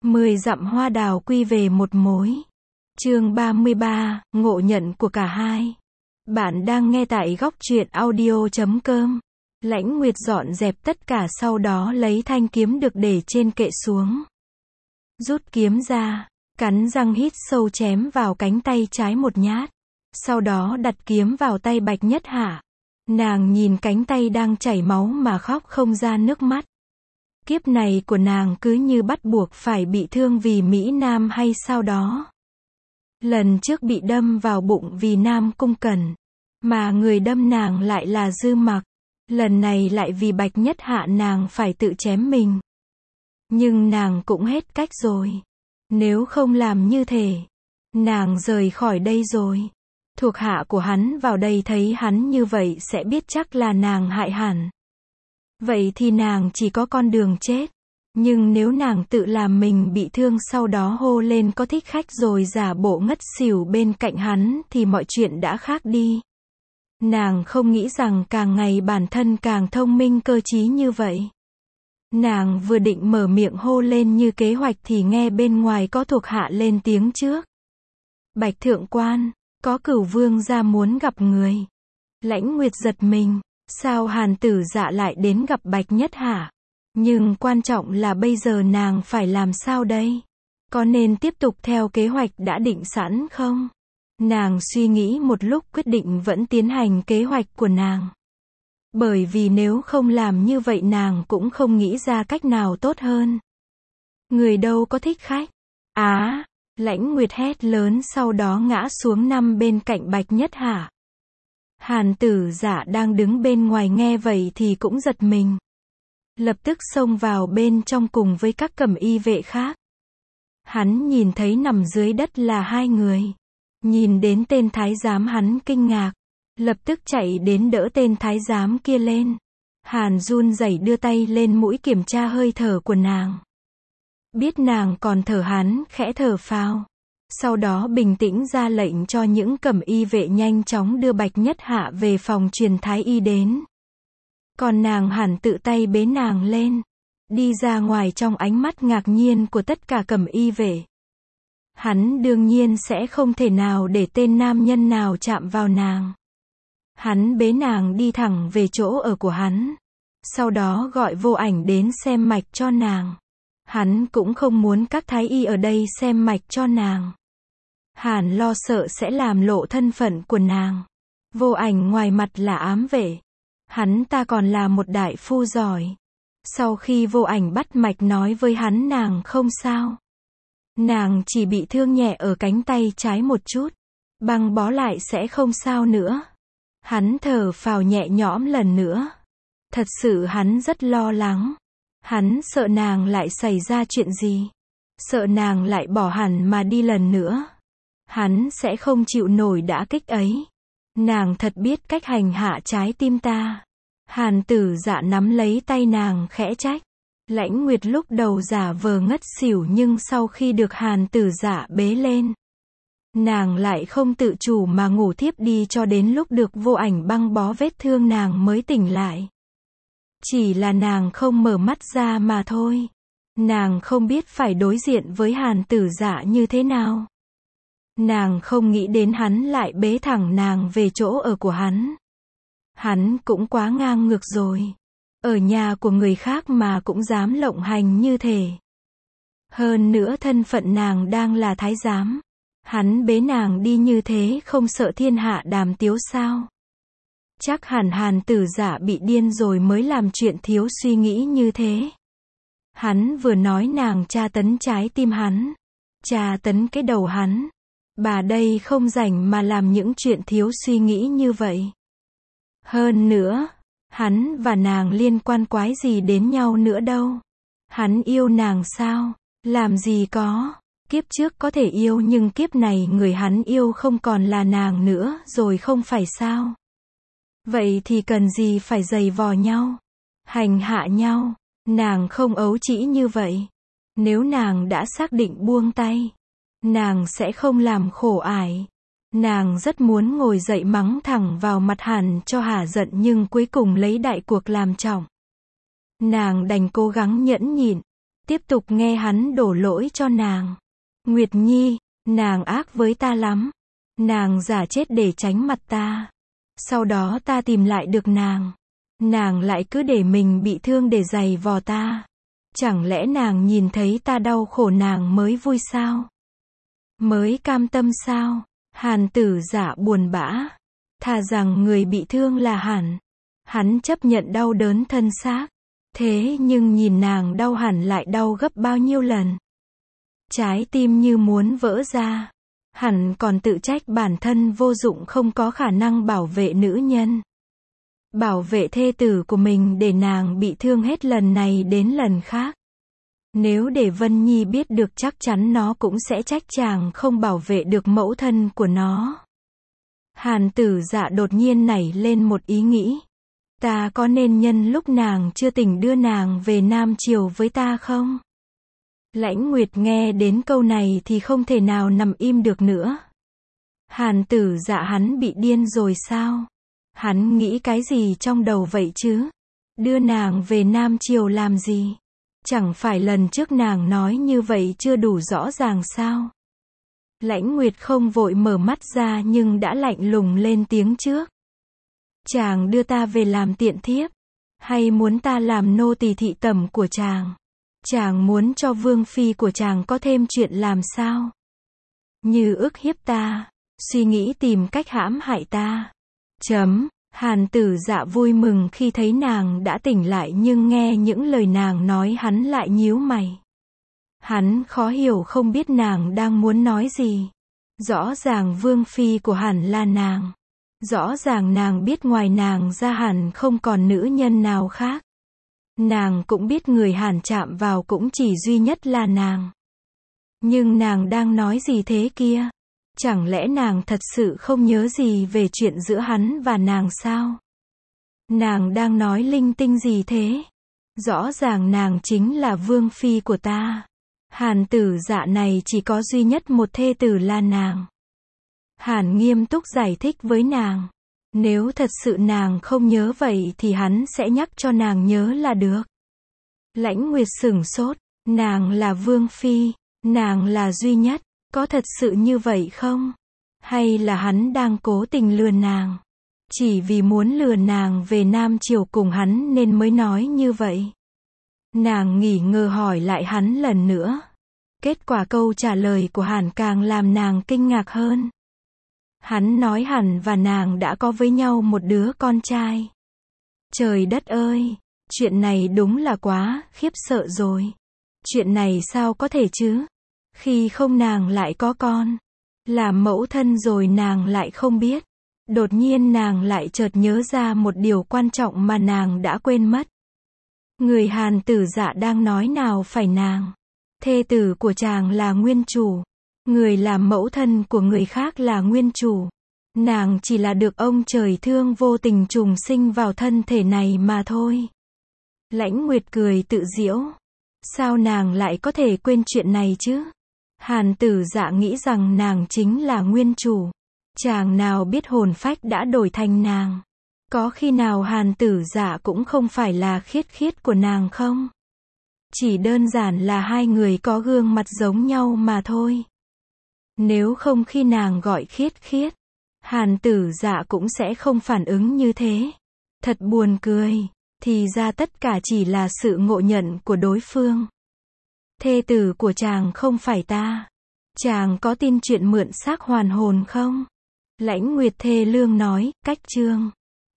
10 dặm hoa đào quy về một mối. Chương 33, ngộ nhận của cả hai. Bạn đang nghe tại góc truyện audio.com. Lãnh Nguyệt dọn dẹp tất cả, sau đó lấy thanh kiếm được để trên kệ xuống. Rút kiếm ra, cắn răng hít sâu chém vào cánh tay trái một nhát. Sau đó đặt kiếm vào tay Bạch Nhất Hạ. Nàng nhìn cánh tay đang chảy máu mà khóc không ra nước mắt. Kiếp này của nàng cứ như bắt buộc phải bị thương vì Mỹ Nam hay sao đó. Lần trước bị đâm vào bụng vì Nam Cung Cẩn, mà người đâm nàng lại là Dư Mặc. Lần này lại vì Bạch Nhất Hạ nàng phải tự chém mình. Nhưng nàng cũng hết cách rồi. Nếu không làm như thế, nàng rời khỏi đây rồi. Thuộc hạ của hắn vào đây thấy hắn như vậy sẽ biết chắc là nàng hại hẳn. Vậy thì nàng chỉ có con đường chết. Nhưng nếu nàng tự làm mình bị thương sau đó hô lên có thích khách rồi giả bộ ngất xỉu bên cạnh hắn thì mọi chuyện đã khác đi. Nàng không nghĩ rằng càng ngày bản thân càng thông minh cơ trí như vậy. Nàng vừa định mở miệng hô lên như kế hoạch thì nghe bên ngoài có thuộc hạ lên tiếng trước. Bạch thượng quan, có Cửu Vương gia muốn gặp người. Lãnh Nguyệt giật mình, sao Hàn Tử Dạ lại đến gặp Bạch Nhất Hạ? Nhưng quan trọng là bây giờ nàng phải làm sao đây? Có nên tiếp tục theo kế hoạch đã định sẵn không? Nàng suy nghĩ một lúc quyết định vẫn tiến hành kế hoạch của nàng. Bởi vì nếu không làm như vậy nàng cũng không nghĩ ra cách nào tốt hơn. Người đâu có thích khách? Lãnh Nguyệt hét lớn sau đó ngã xuống nằm bên cạnh Bạch Nhất Hạ. Hàn Tử Dạ đang đứng bên ngoài nghe vậy thì cũng giật mình. Lập tức xông vào bên trong cùng với các cẩm y vệ khác. Hắn nhìn thấy nằm dưới đất là hai người. Nhìn đến tên thái giám hắn kinh ngạc. Lập tức chạy đến đỡ tên thái giám kia lên. Hàn run rẩy đưa tay lên mũi kiểm tra hơi thở của nàng. Biết nàng còn thở, hắn khẽ thở phào. Sau đó bình tĩnh ra lệnh cho những cẩm y vệ nhanh chóng đưa Bạch Nhất Hạ về phòng truyền thái y đến. Còn nàng hẳn tự tay bế nàng lên. Đi ra ngoài trong ánh mắt ngạc nhiên của tất cả cẩm y vệ. Hắn đương nhiên sẽ không thể nào để tên nam nhân nào chạm vào nàng. Hắn bế nàng đi thẳng về chỗ ở của hắn. Sau đó gọi Vô Ảnh đến xem mạch cho nàng. Hắn cũng không muốn các thái y ở đây xem mạch cho nàng. Hàn lo sợ sẽ làm lộ thân phận của nàng. Vô Ảnh ngoài mặt là ám vệ. Hắn ta còn là một đại phu giỏi. Sau khi Vô Ảnh bắt mạch nói với hắn nàng không sao. Nàng chỉ bị thương nhẹ ở cánh tay trái một chút. Băng bó lại sẽ không sao nữa. Hắn thở phào nhẹ nhõm lần nữa. Thật sự hắn rất lo lắng. Hắn sợ nàng lại xảy ra chuyện gì. Sợ nàng lại bỏ hẳn mà đi lần nữa. Hắn sẽ không chịu nổi đả kích ấy. Nàng thật biết cách hành hạ trái tim ta. Hàn Tử Dạ nắm lấy tay nàng khẽ trách. Lãnh Nguyệt lúc đầu giả vờ ngất xỉu nhưng sau khi được Hàn Tử Dạ bế lên, nàng lại không tự chủ mà ngủ thiếp đi cho đến lúc được Vô Ảnh băng bó vết thương nàng mới tỉnh lại. Chỉ là nàng không mở mắt ra mà thôi. Nàng không biết phải đối diện với Hàn Tử Dạ như thế nào. Nàng không nghĩ đến hắn lại bế thẳng nàng về chỗ ở của hắn. Hắn cũng quá ngang ngược rồi. Ở nhà của người khác mà cũng dám lộng hành như thế. Hơn nữa thân phận nàng đang là thái giám. Hắn bế nàng đi như thế không sợ thiên hạ đàm tiếu sao? Chắc hẳn Hàn Tử Dạ bị điên rồi mới làm chuyện thiếu suy nghĩ như thế. Hắn vừa nói nàng tra tấn trái tim hắn. Tra tấn cái đầu hắn. Bà đây không rảnh mà làm những chuyện thiếu suy nghĩ như vậy. Hơn nữa, hắn và nàng liên quan quái gì đến nhau nữa đâu. Hắn yêu nàng sao? Làm gì có. Kiếp trước có thể yêu nhưng kiếp này người hắn yêu không còn là nàng nữa rồi không phải sao? Vậy thì cần gì phải giày vò nhau? Hành hạ nhau? Nàng không ấu trĩ như vậy. Nếu nàng đã xác định buông tay, nàng sẽ không làm khổ ải. Nàng rất muốn ngồi dậy mắng thẳng vào mặt Hàn cho hả giận nhưng cuối cùng lấy đại cuộc làm trọng. Nàng đành cố gắng nhẫn nhịn. tiếp tục nghe hắn đổ lỗi cho nàng. Nguyệt Nhi, nàng ác với ta lắm. Nàng giả chết để tránh mặt ta. Sau đó ta tìm lại được nàng. Nàng lại cứ để mình bị thương để giày vò ta. Chẳng lẽ nàng nhìn thấy ta đau khổ nàng mới vui sao? Mới cam tâm sao? Hàn Tử Dạ buồn bã. Thà rằng người bị thương là hẳn. Hắn chấp nhận đau đớn thân xác. Thế nhưng nhìn nàng đau hẳn lại đau gấp bao nhiêu lần. Trái tim như muốn vỡ ra. Hẳn còn tự trách bản thân vô dụng không có khả năng bảo vệ nữ nhân. Bảo vệ thê tử của mình để nàng bị thương hết lần này đến lần khác. Nếu để Vân Nhi biết được chắc chắn nó cũng sẽ trách chàng không bảo vệ được mẫu thân của nó. Hàn Tử Dạ đột nhiên nảy lên một ý nghĩ. Ta có nên nhân lúc nàng chưa tỉnh đưa nàng về Nam Triều với ta không? Lãnh Nguyệt nghe đến câu này thì không thể nào nằm im được nữa. Hàn Tử Dạ hắn bị điên rồi sao? Hắn nghĩ cái gì trong đầu vậy chứ? Đưa nàng về Nam Triều làm gì? Chẳng phải lần trước nàng nói như vậy chưa đủ rõ ràng sao? Lãnh Nguyệt không vội mở mắt ra nhưng đã lạnh lùng lên tiếng trước. Chàng đưa ta về làm tiện thiếp? Hay muốn ta làm nô tỳ thị tẩm của chàng? Chàng muốn cho vương phi của chàng có thêm chuyện làm sao? Như ức hiếp ta, suy nghĩ tìm cách hãm hại ta. Hàn Tử Dạ vui mừng khi thấy nàng đã tỉnh lại nhưng nghe những lời nàng nói hắn lại nhíu mày. Hắn khó hiểu không biết nàng đang muốn nói gì. Rõ ràng vương phi của hẳn là nàng. Rõ ràng nàng biết ngoài nàng ra hẳn không còn nữ nhân nào khác. Nàng cũng biết người hẳn chạm vào cũng chỉ duy nhất là nàng. Nhưng nàng đang nói gì thế kia? Chẳng lẽ nàng thật sự không nhớ gì về chuyện giữa hắn và nàng sao? Nàng đang nói linh tinh gì thế? Rõ ràng nàng chính là vương phi của ta. Hàn Tử Dạ này chỉ có duy nhất một thê tử là nàng. Hàn nghiêm túc giải thích với nàng. Nếu thật sự nàng không nhớ vậy thì hắn sẽ nhắc cho nàng nhớ là được. Lãnh Nguyệt sửng sốt. Nàng là vương phi. Nàng là duy nhất. Có thật sự như vậy không? Hay là hắn đang cố tình lừa nàng? Chỉ vì muốn lừa nàng về Nam Triều cùng hắn nên mới nói như vậy. Nàng nghi ngờ hỏi lại hắn lần nữa. Kết quả câu trả lời của Hàn càng làm nàng kinh ngạc hơn. Hắn nói Hàn và nàng đã có với nhau một đứa con trai. Trời đất ơi! Chuyện này đúng là quá khiếp sợ rồi. Chuyện này sao có thể chứ? Khi không nàng lại có con. Làm mẫu thân rồi nàng lại không biết. Đột nhiên nàng lại chợt nhớ ra một điều quan trọng mà nàng đã quên mất. Người Hàn Tử Dạ đang nói nào phải nàng. Thê tử của chàng là nguyên chủ. Người làm mẫu thân của người khác là nguyên chủ. Nàng chỉ là được ông trời thương vô tình trùng sinh vào thân thể này mà thôi. Lãnh Nguyệt cười tự giễu. Sao nàng lại có thể quên chuyện này chứ? Hàn Tử Dạ nghĩ rằng nàng chính là nguyên chủ. Chàng nào biết hồn phách đã đổi thành nàng. Có khi nào Hàn Tử Dạ cũng không phải là khiết khiết của nàng không? Chỉ đơn giản là hai người có gương mặt giống nhau mà thôi. Nếu không khi nàng gọi khiết khiết, Hàn Tử Dạ cũng sẽ không phản ứng như thế. Thật buồn cười. Thì ra tất cả chỉ là sự ngộ nhận của đối phương. Thê tử của chàng không phải ta. Chàng có tin chuyện mượn xác hoàn hồn không? Lãnh Nguyệt thê lương nói, cách chương.